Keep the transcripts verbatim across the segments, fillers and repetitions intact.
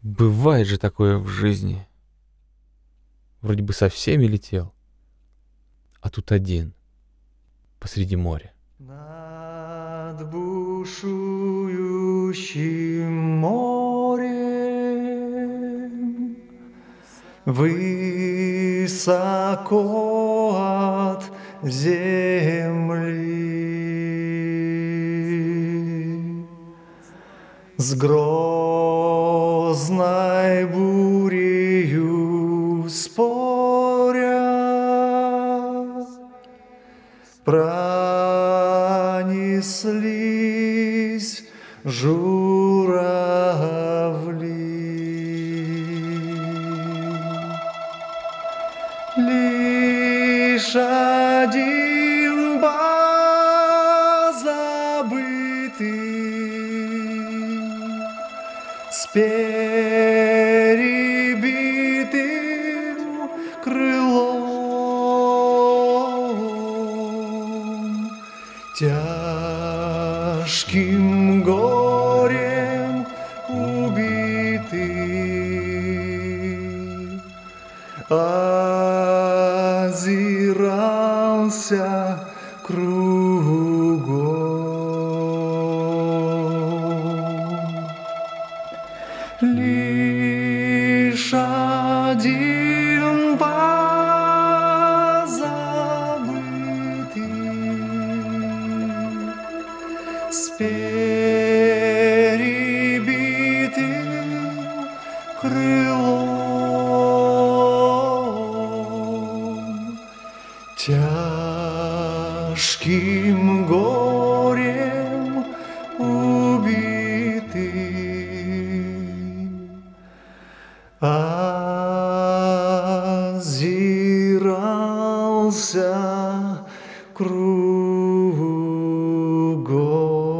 Бывает же такое в жизни. Вроде бы со всеми летел, а тут один посреди моря. Над бушующим морем, высоко от земли, с грозной бурею споря, пронеслись журавли. Лишь один позабытый с перебитым крылом, тяжким горем убитый, озирался кругом. Лишь один позабытый с перебитым крылом, тяжким горем убитый, озирался кругом.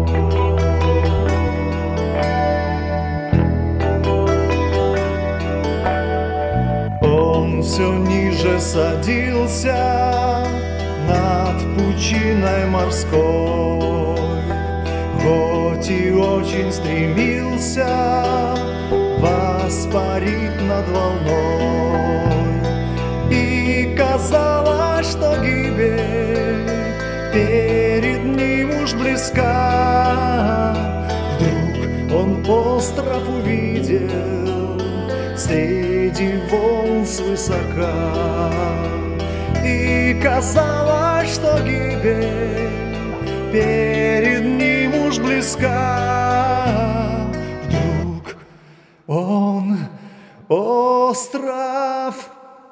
Он все ниже садился над пучиной морской, хоть и очень стремился воспарить над волной, и казалось, что гибель перед ним уж близка. Вдруг он остров увидел среди волн свысока, и казалось, что гибель перед ним уж близка. Вдруг он остров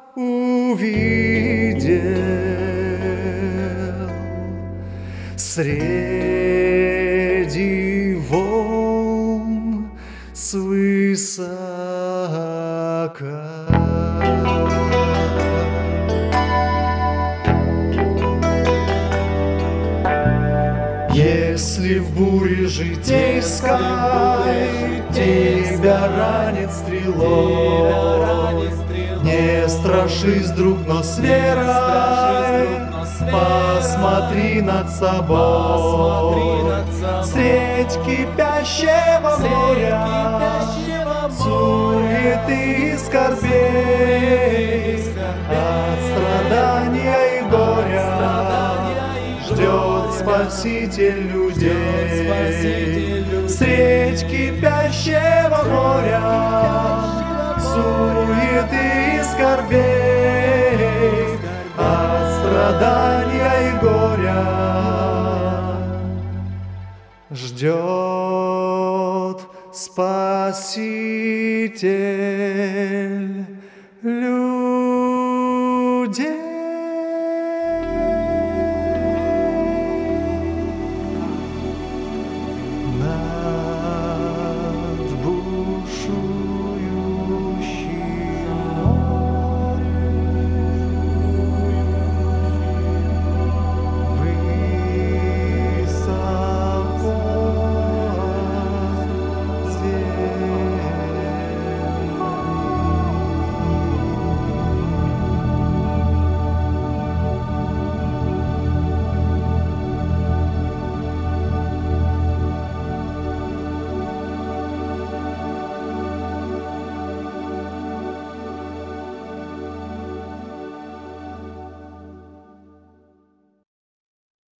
увидел среди волн свысока. Если в буре житейской тебя ранит стрелой, не страшись, друг, но с верой посмотри над собой. Средь кипящего моря, суеты и скорбей, от страдания и горя ждет Спаситель людей. Средь кипящего моря, суеты и скорбей, от страдания и горя ждет Спаситель